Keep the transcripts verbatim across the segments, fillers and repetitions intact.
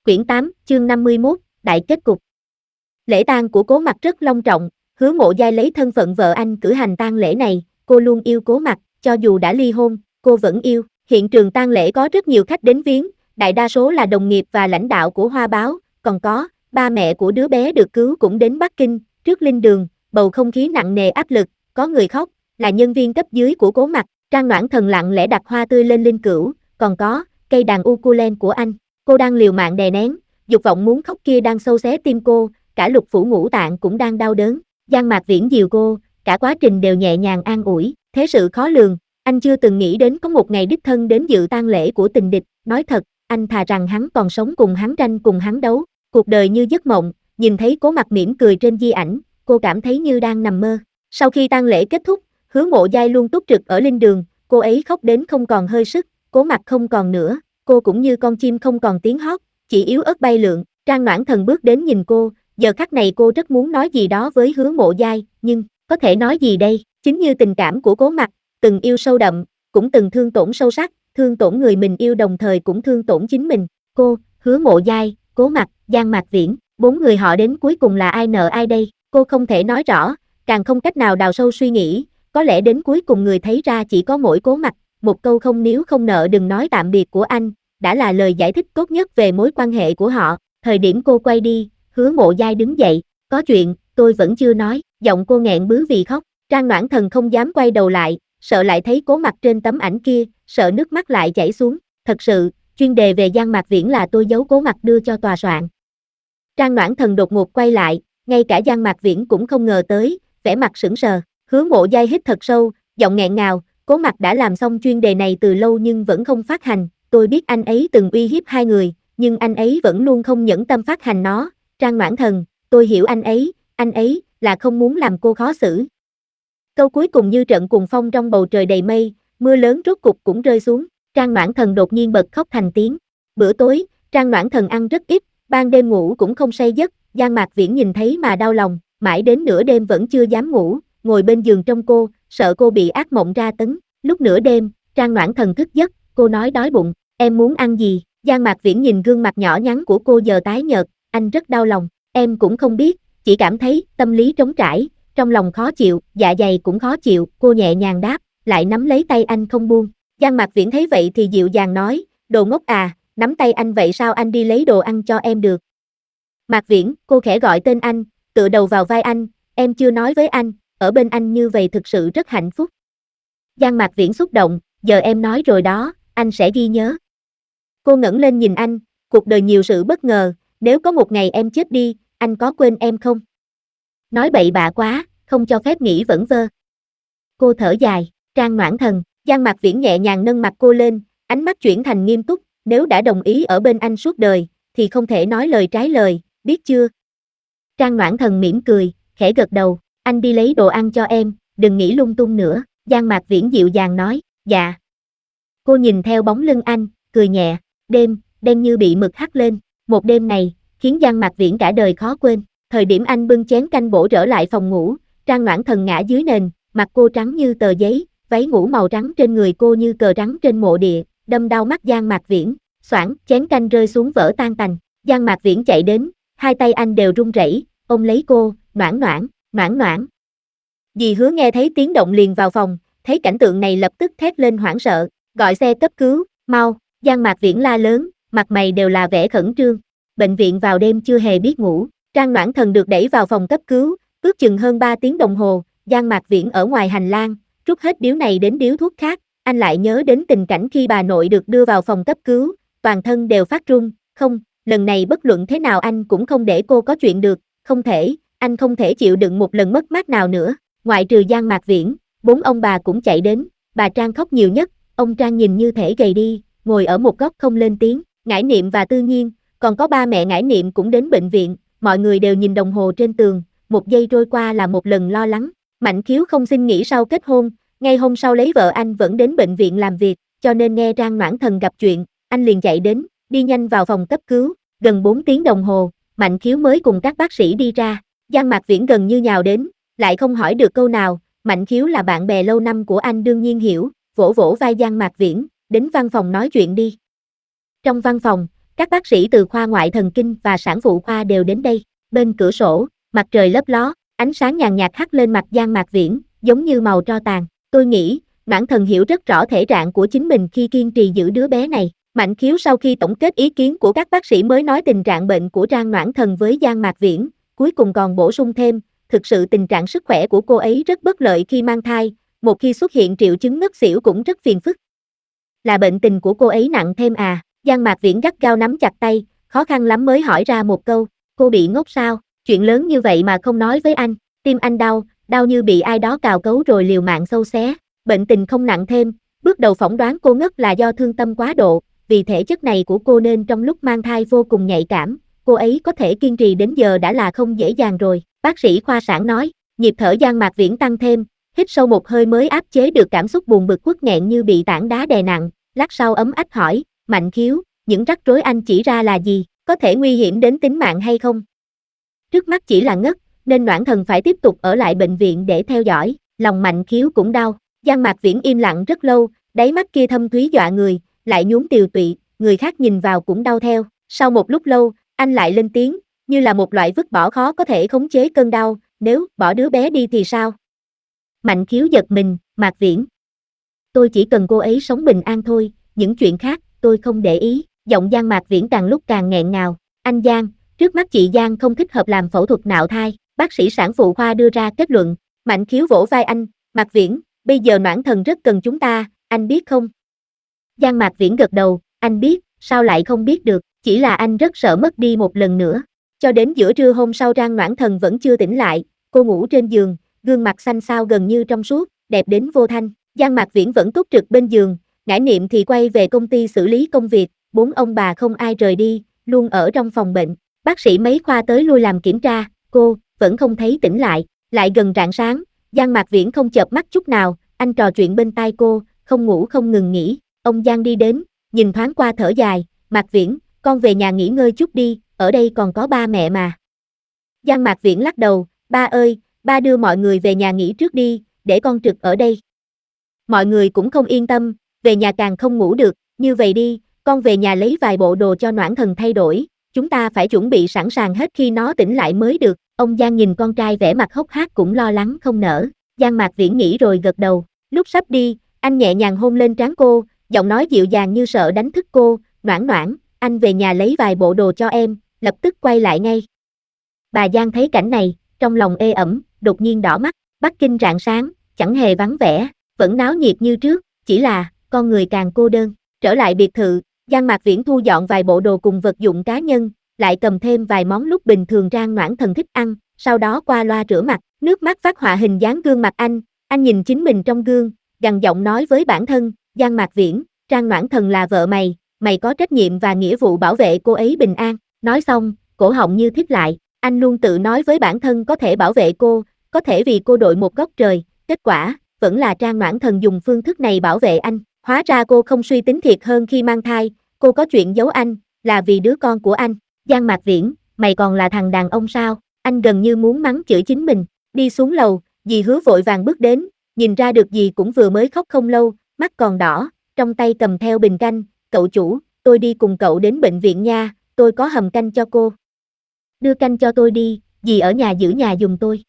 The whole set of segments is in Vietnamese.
Quyển tám, chương năm mươi mốt, Đại kết cục. Lễ tang của Cố Mặc rất long trọng, Hứa Mộ Giai lấy thân phận vợ anh cử hành tang lễ này, cô luôn yêu Cố Mặc, cho dù đã ly hôn, cô vẫn yêu. Hiện trường tang lễ có rất nhiều khách đến viếng, đại đa số là đồng nghiệp và lãnh đạo của Hoa Báo, còn có, ba mẹ của đứa bé được cứu cũng đến Bắc Kinh, trước linh đường, bầu không khí nặng nề áp lực, có người khóc, là nhân viên cấp dưới của Cố Mặc, Trang Noãn Thần lặng lẽ đặt hoa tươi lên linh cữu, còn có, cây đàn ukulele của anh. Cô đang liều mạng đè nén, dục vọng muốn khóc kia đang xâu xé tim cô, cả lục phủ ngũ tạng cũng đang đau đớn. Giang Mạc Viễn dìu cô, cả quá trình đều nhẹ nhàng an ủi, thế sự khó lường, anh chưa từng nghĩ đến có một ngày đích thân đến dự tang lễ của tình địch, nói thật, anh thà rằng hắn còn sống cùng hắn tranh cùng hắn đấu, cuộc đời như giấc mộng, nhìn thấy Cố Mặc mỉm cười trên di ảnh, cô cảm thấy như đang nằm mơ. Sau khi tang lễ kết thúc, Hứa Mộ Giai luôn túc trực ở linh đường, cô ấy khóc đến không còn hơi sức, Cố Mặc không còn nữa. Cô cũng như con chim không còn tiếng hót, chỉ yếu ớt bay lượn. Trang Noãn Thần bước đến nhìn cô, giờ khắc này cô rất muốn nói gì đó với Hứa Mộ Giai, nhưng, có thể nói gì đây, chính như tình cảm của Cố Mặc, từng yêu sâu đậm, cũng từng thương tổn sâu sắc, thương tổn người mình yêu đồng thời cũng thương tổn chính mình. Cô, Hứa Mộ Giai, Cố Mặc, Giang Mạc Viễn, bốn người họ đến cuối cùng là ai nợ ai đây, cô không thể nói rõ, càng không cách nào đào sâu suy nghĩ, có lẽ đến cuối cùng người thấy ra chỉ có mỗi Cố Mặc. Một câu không níu không nợ đừng nói tạm biệt của anh, đã là lời giải thích tốt nhất về mối quan hệ của họ. Thời điểm cô quay đi, Hứa Mộ Giai đứng dậy, có chuyện, tôi vẫn chưa nói, giọng cô nghẹn bứ vì khóc. Trang Noãn Thần không dám quay đầu lại, sợ lại thấy Cố Mặc trên tấm ảnh kia, sợ nước mắt lại chảy xuống. Thật sự, chuyên đề về Giang Mạc Viễn là tôi giấu Cố Mặc đưa cho tòa soạn. Trang Noãn Thần đột ngột quay lại, ngay cả Giang Mạc Viễn cũng không ngờ tới, vẻ mặt sững sờ. Hứa Mộ Giai hít thật sâu, giọng nghẹn ngào, Cố Mặc đã làm xong chuyên đề này từ lâu nhưng vẫn không phát hành, tôi biết anh ấy từng uy hiếp hai người, nhưng anh ấy vẫn luôn không nhẫn tâm phát hành nó. Trang Noãn Thần, tôi hiểu anh ấy, anh ấy là không muốn làm cô khó xử. Câu cuối cùng như trận cuồng phong trong bầu trời đầy mây, mưa lớn rốt cục cũng rơi xuống. Trang Noãn Thần đột nhiên bật khóc thành tiếng. Bữa tối, Trang Noãn Thần ăn rất ít, ban đêm ngủ cũng không say giấc, Giang Mạc Viễn nhìn thấy mà đau lòng, mãi đến nửa đêm vẫn chưa dám ngủ, ngồi bên giường trông cô, sợ cô bị ác mộng ra tấn. Lúc nửa đêm, Trang Noãn Thần thức giấc, cô nói đói bụng, em muốn ăn gì? Giang Mạc Viễn nhìn gương mặt nhỏ nhắn của cô giờ tái nhợt, anh rất đau lòng, em cũng không biết, chỉ cảm thấy tâm lý trống trải, trong lòng khó chịu, dạ dày cũng khó chịu, cô nhẹ nhàng đáp, lại nắm lấy tay anh không buông. Giang Mạc Viễn thấy vậy thì dịu dàng nói, đồ ngốc à, nắm tay anh vậy sao anh đi lấy đồ ăn cho em được? Mạc Viễn, cô khẽ gọi tên anh, tựa đầu vào vai anh, em chưa nói với anh, ở bên anh như vậy thực sự rất hạnh phúc. Giang Mạc Viễn xúc động, giờ em nói rồi đó, anh sẽ ghi nhớ. Cô ngẩng lên nhìn anh, cuộc đời nhiều sự bất ngờ, nếu có một ngày em chết đi, anh có quên em không? Nói bậy bạ quá, không cho phép nghĩ vẩn vơ. Cô thở dài, Trang Noãn Thần, Giang Mạc Viễn nhẹ nhàng nâng mặt cô lên, ánh mắt chuyển thành nghiêm túc, nếu đã đồng ý ở bên anh suốt đời, thì không thể nói lời trái lời, biết chưa? Trang Noãn Thần mỉm cười, khẽ gật đầu, anh đi lấy đồ ăn cho em, đừng nghĩ lung tung nữa. Giang Mạc Viễn dịu dàng nói, dạ. Cô nhìn theo bóng lưng anh, cười nhẹ, đêm, đen như bị mực hắt lên, một đêm này, khiến Giang Mạc Viễn cả đời khó quên. Thời điểm anh bưng chén canh bổ trở lại phòng ngủ, Trang Noãn Thần ngã dưới nền, mặt cô trắng như tờ giấy, váy ngủ màu trắng trên người cô như cờ trắng trên mộ địa, đâm đau mắt Giang Mạc Viễn, xoảng, chén canh rơi xuống vỡ tan tành. Giang Mạc Viễn chạy đến, hai tay anh đều run rẩy, ôm lấy cô, Noãn Noãn, Noãn Noãn. Dì Hứa nghe thấy tiếng động liền vào phòng, thấy cảnh tượng này lập tức thét lên hoảng sợ, gọi xe cấp cứu, mau. Giang Mạc Viễn la lớn, mặt mày đều là vẻ khẩn trương. Bệnh viện vào đêm chưa hề biết ngủ, Trang Noãn Thần được đẩy vào phòng cấp cứu, ước chừng hơn ba tiếng đồng hồ, Giang Mạc Viễn ở ngoài hành lang, rút hết điếu này đến điếu thuốc khác, anh lại nhớ đến tình cảnh khi bà nội được đưa vào phòng cấp cứu, toàn thân đều phát run, không, lần này bất luận thế nào anh cũng không để cô có chuyện được, không thể, anh không thể chịu đựng một lần mất mát nào nữa. Ngoại trừ Giang Mạc Viễn, bốn ông bà cũng chạy đến, bà Trang khóc nhiều nhất, ông Trang nhìn như thể gầy đi, ngồi ở một góc không lên tiếng, Ngải Niệm và Tư Nhiên, còn có ba mẹ Ngải Niệm cũng đến bệnh viện, mọi người đều nhìn đồng hồ trên tường, một giây trôi qua là một lần lo lắng. Mạnh Khiếu không xin nghỉ sau kết hôn, ngay hôm sau lấy vợ anh vẫn đến bệnh viện làm việc, cho nên nghe Trang Noãn Thần gặp chuyện, anh liền chạy đến, đi nhanh vào phòng cấp cứu, gần bốn tiếng đồng hồ, Mạnh Khiếu mới cùng các bác sĩ đi ra, Giang Mạc Viễn gần như nhào đến, lại không hỏi được câu nào, Mạnh Khiếu là bạn bè lâu năm của anh đương nhiên hiểu, vỗ vỗ vai Giang Mạc Viễn, đến văn phòng nói chuyện đi. Trong văn phòng, các bác sĩ từ khoa ngoại thần kinh và sản phụ khoa đều đến đây. Bên cửa sổ, mặt trời lấp ló, ánh sáng nhàn nhạt hắt lên mặt Giang Mạc Viễn, giống như màu tro tàn. Tôi nghĩ, Noãn Thần hiểu rất rõ thể trạng của chính mình khi kiên trì giữ đứa bé này. Mạnh Khiếu sau khi tổng kết ý kiến của các bác sĩ mới nói tình trạng bệnh của Trang Noãn Thần với Giang Mạc Viễn, cuối cùng còn bổ sung thêm, thực sự tình trạng sức khỏe của cô ấy rất bất lợi khi mang thai, một khi xuất hiện triệu chứng ngất xỉu cũng rất phiền phức. Là bệnh tình của cô ấy nặng thêm à? Giang Mạc Viễn gắt gao nắm chặt tay, khó khăn lắm mới hỏi ra một câu, cô bị ngốc sao? Chuyện lớn như vậy mà không nói với anh, tim anh đau, đau như bị ai đó cào cấu rồi liều mạng xâu xé. Bệnh tình không nặng thêm, bước đầu phỏng đoán cô ngất là do thương tâm quá độ, vì thể chất này của cô nên trong lúc mang thai vô cùng nhạy cảm, cô ấy có thể kiên trì đến giờ đã là không dễ dàng rồi. Bác sĩ khoa sản nói, nhịp thở Giang Mạc Viễn tăng thêm, hít sâu một hơi mới áp chế được cảm xúc buồn bực uất nghẹn như bị tảng đá đè nặng, lát sau ấm ách hỏi, Mạnh Khiếu, những rắc rối anh chỉ ra là gì, có thể nguy hiểm đến tính mạng hay không? Trước mắt chỉ là ngất, nên Noãn Thần phải tiếp tục ở lại bệnh viện để theo dõi, lòng Mạnh Khiếu cũng đau. Giang Mạc Viễn im lặng rất lâu, đáy mắt kia thâm thúy dọa người, lại nhuốm tiều tụy, người khác nhìn vào cũng đau theo. Sau một lúc lâu, anh lại lên tiếng, như là một loại vứt bỏ khó có thể khống chế cơn đau, nếu bỏ đứa bé đi thì sao? Mạnh Khiếu giật mình, Mạc Viễn. Tôi chỉ cần cô ấy sống bình an thôi, những chuyện khác, tôi không để ý. Giọng Giang Mạc Viễn càng lúc càng nghẹn ngào. Anh Giang, trước mắt chị Giang không thích hợp làm phẫu thuật nạo thai. Bác sĩ sản phụ khoa đưa ra kết luận. Mạnh Khiếu vỗ vai anh, Mạc Viễn, bây giờ Noãn Thần rất cần chúng ta, anh biết không? Giang Mạc Viễn gật đầu, anh biết, sao lại không biết được, chỉ là anh rất sợ mất đi một lần nữa. Cho đến giữa trưa hôm sau Trang Noãn Thần vẫn chưa tỉnh lại, cô ngủ trên giường, gương mặt xanh xao gần như trong suốt, đẹp đến vô thanh. Giang Mạc Viễn vẫn túc trực bên giường, Ngải Niệm thì quay về công ty xử lý công việc, bốn ông bà không ai rời đi, luôn ở trong phòng bệnh. Bác sĩ mấy khoa tới lui làm kiểm tra, cô vẫn không thấy tỉnh lại. Lại gần rạng sáng, Giang Mạc Viễn không chợp mắt chút nào, anh trò chuyện bên tai cô, không ngủ không ngừng nghỉ. Ông Giang đi đến, nhìn thoáng qua thở dài, Mạc Viễn, con về nhà nghỉ ngơi chút đi, ở đây còn có ba mẹ mà. Giang Mạc Viễn lắc đầu, ba ơi, ba đưa mọi người về nhà nghỉ trước đi, để con trực ở đây. Mọi người cũng không yên tâm, về nhà càng không ngủ được, như vậy đi, con về nhà lấy vài bộ đồ cho Noãn Thần thay đổi, chúng ta phải chuẩn bị sẵn sàng hết khi nó tỉnh lại mới được. Ông Giang nhìn con trai vẻ mặt hốc hác cũng lo lắng không nỡ. Giang Mạc Viễn nghĩ rồi gật đầu, lúc sắp đi, anh nhẹ nhàng hôn lên trán cô, giọng nói dịu dàng như sợ đánh thức cô, Noãn Noãn, anh về nhà lấy vài bộ đồ cho em, lập tức quay lại ngay. Bà Giang thấy cảnh này, trong lòng ê ẩm, đột nhiên đỏ mắt. Bắc Kinh rạng sáng, chẳng hề vắng vẻ, vẫn náo nhiệt như trước, chỉ là, con người càng cô đơn. Trở lại biệt thự, Giang Mạc Viễn thu dọn vài bộ đồ cùng vật dụng cá nhân, lại cầm thêm vài món lúc bình thường Trang Noãn Thần thích ăn, sau đó qua loa rửa mặt, nước mắt phát họa hình dáng gương mặt anh, anh nhìn chính mình trong gương, gằn giọng nói với bản thân, Giang Mạc Viễn, Trang Noãn Thần là vợ mày, mày có trách nhiệm và nghĩa vụ bảo vệ cô ấy bình an. Nói xong, cổ họng như thít lại, anh luôn tự nói với bản thân có thể bảo vệ cô, có thể vì cô đội một góc trời, kết quả, vẫn là Trang Noãn Thần dùng phương thức này bảo vệ anh. Hóa ra cô không suy tính thiệt hơn khi mang thai, cô có chuyện giấu anh, là vì đứa con của anh. Giang Mạc Viễn, mày còn là thằng đàn ông sao? Anh gần như muốn mắng chửi chính mình. Đi xuống lầu, dì Hứa vội vàng bước đến, nhìn ra được dì cũng vừa mới khóc không lâu, mắt còn đỏ, trong tay cầm theo bình canh, cậu chủ, tôi đi cùng cậu đến bệnh viện nha, tôi có hầm canh cho cô. Đưa canh cho tôi đi, dì ở nhà giữ nhà giùm tôi.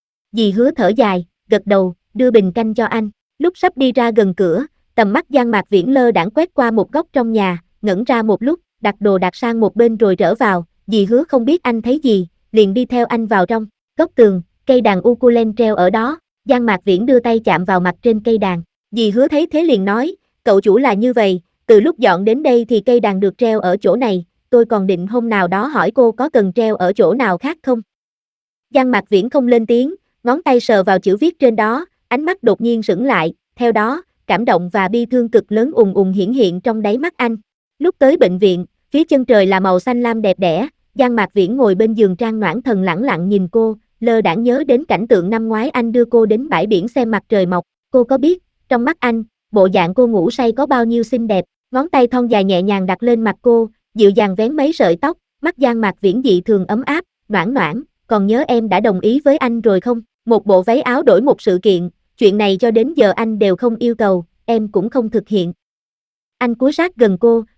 Dì Hứa thở dài, gật đầu, đưa bình canh cho anh. Lúc sắp đi ra gần cửa, tầm mắt Giang Mạc Viễn lơ đãng quét qua một góc trong nhà, ngẩn ra một lúc, đặt đồ đặt sang một bên rồi trở vào, dì Hứa không biết anh thấy gì, liền đi theo anh vào trong. Góc tường, cây đàn ukulele treo ở đó, Giang Mạc Viễn đưa tay chạm vào mặt trên cây đàn. Dì Hứa thấy thế liền nói, cậu chủ là như vậy, từ lúc dọn đến đây thì cây đàn được treo ở chỗ này, tôi còn định hôm nào đó hỏi cô có cần treo ở chỗ nào khác không. Giang Mạc Viễn không lên tiếng, ngón tay sờ vào chữ viết trên đó, ánh mắt đột nhiên sững lại, theo đó, cảm động và bi thương cực lớn ùn ùn hiển hiện trong đáy mắt anh. Lúc tới bệnh viện, phía chân trời là màu xanh lam đẹp đẽ, Giang Mạc Viễn ngồi bên giường Trang Noãn Thần lẳng lặng nhìn cô, lơ đãng nhớ đến cảnh tượng năm ngoái anh đưa cô đến bãi biển xem mặt trời mọc, cô có biết, trong mắt anh, bộ dạng cô ngủ say có bao nhiêu xinh đẹp, ngón tay thon dài nhẹ nhàng đặt lên mặt cô, dịu dàng vén mấy sợi tóc, mắt Giang Mạc Viễn dị thường ấm áp, Noãn Noãn, còn nhớ em đã đồng ý với anh rồi không? Một bộ váy áo đổi một sự kiện, chuyện này cho đến giờ anh đều không yêu cầu, em cũng không thực hiện. Anh cúi sát gần cô,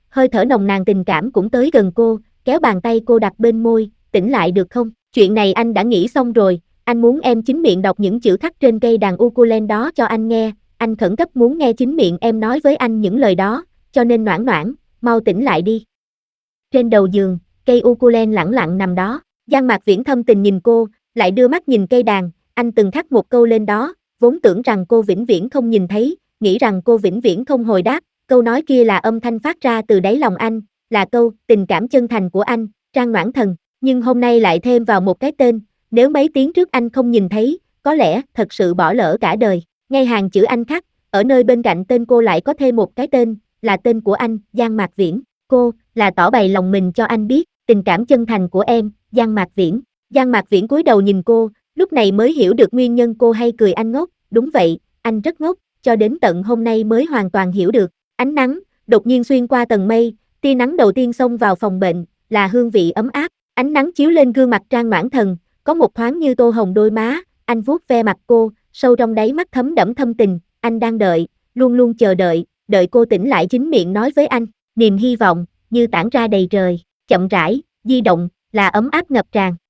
hơi thở nồng nàn tình cảm cũng tới gần cô, kéo bàn tay cô đặt bên môi, tỉnh lại được không? Chuyện này anh đã nghĩ xong rồi, anh muốn em chính miệng đọc những chữ khắc trên cây đàn ukulele đó cho anh nghe, anh khẩn cấp muốn nghe chính miệng em nói với anh những lời đó, cho nên Noãn Noãn, mau tỉnh lại đi. Trên đầu giường, cây ukulele lẳng lặng nằm đó, Giang Mạc Viễn thâm tình nhìn cô, lại đưa mắt nhìn cây đàn, anh từng khắc một câu lên đó, vốn tưởng rằng cô vĩnh viễn không nhìn thấy, nghĩ rằng cô vĩnh viễn không hồi đáp, câu nói kia là âm thanh phát ra từ đáy lòng anh, là câu tình cảm chân thành của anh, Trang Noãn Thần, nhưng hôm nay lại thêm vào một cái tên, nếu mấy tiếng trước anh không nhìn thấy, có lẽ thật sự bỏ lỡ cả đời. Ngay hàng chữ anh khắc, ở nơi bên cạnh tên cô lại có thêm một cái tên, là tên của anh, Giang Mạc Viễn. Cô, là tỏ bày lòng mình cho anh biết, tình cảm chân thành của em, Giang Mạc Viễn. Giang Mạc Viễn cúi đầu nhìn cô, lúc này mới hiểu được nguyên nhân cô hay cười anh ngốc, đúng vậy, anh rất ngốc, cho đến tận hôm nay mới hoàn toàn hiểu được. Ánh nắng, đột nhiên xuyên qua tầng mây, tia nắng đầu tiên xông vào phòng bệnh, là hương vị ấm áp, ánh nắng chiếu lên gương mặt Trang Noãn Thần, có một thoáng như tô hồng đôi má, anh vuốt ve mặt cô, sâu trong đáy mắt thấm đẫm thâm tình, anh đang đợi, luôn luôn chờ đợi, đợi cô tỉnh lại chính miệng nói với anh, niềm hy vọng, như tản ra đầy trời, chậm rãi, di động, là ấm áp ngập tràn.